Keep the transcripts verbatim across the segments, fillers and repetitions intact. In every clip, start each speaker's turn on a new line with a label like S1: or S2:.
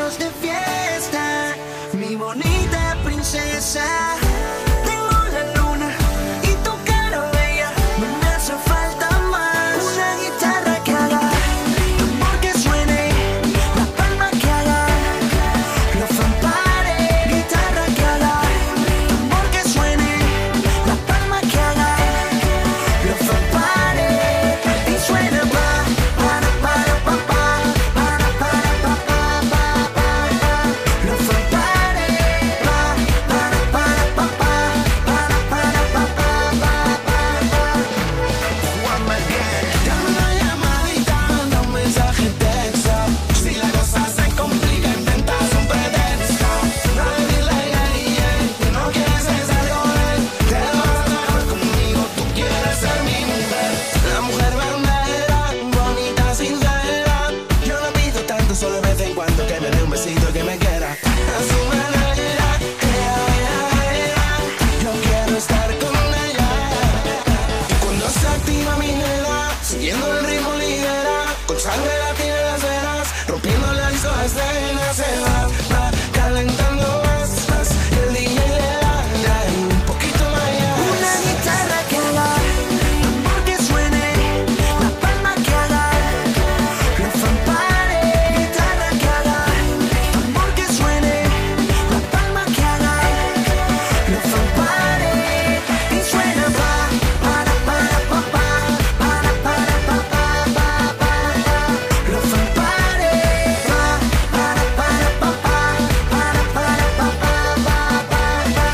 S1: vámonos de fiesta, mi bonita princesa. Tengo la luna y tu cara bella, no me hace falta más. Una guitarra que haga tambor que suene, la palma que haga los fanfares. Guitarra que haga tambor que suene, la palma que haga los fanfares. Y suena pa, para, para, pa, pa, para, para, pa, pa, pa, pa, pa. Los fanfares, pa, para, para, pa, pa, para, para, pa, pa, pa, pa, pa. One more again. Dame una llamadita, manda un mensaje texto. Si la cosa se complica, inventas un pretexto. No decirle a ella que no quieres estar con él. Te vas a trabajar conmigo, tú quieres ser mi mujer. La mujer verdadera, bonita, sincera. Yo no pido tanto, solo de vez en cuando que me dé un besito y que me quiera. A su manera, ella, ella, ella. Yo quiero estar con ella. Y cuando se activa mi nena, siguiendo el ritmo lidera. Con sangre latina en las venas, rompiendo la disco de escena. Se va, va calentando más, más. Y el D J le da, da un poquito más allá. Una guitarra que haga tambor que suene, la palma que haga los fanfares. Guitarra que haga tambor que suene, la palma que haga los fanfares. Y suena pa, para, para, pa, pa, para, para, pa, pa, pa, pa, pa. Los fanfares, pa, para, para, pa, pa, para, para, pa, pa, pa, pa, pa.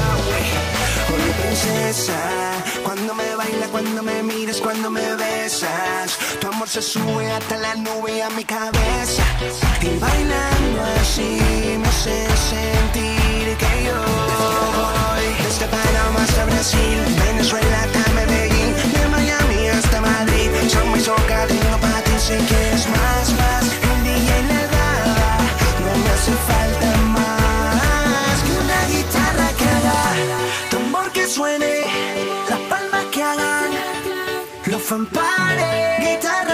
S1: Oh, mi princesa, cuando me baila, cuando me miras, cuando me besas, tu amor se sube hasta la nube y a mi cabeza. Y bailando así me hace sentir que yo voy desde Panamá hasta Brasil, Venezuela hasta Medellín, de Miami hasta Madrid. Son mis ojos, tengo para ti, si quieres más, más. El D J le da, no me hace falta más que una guitarra que haga tambor que suene, las palmas que hagan los fanfares. Guitarra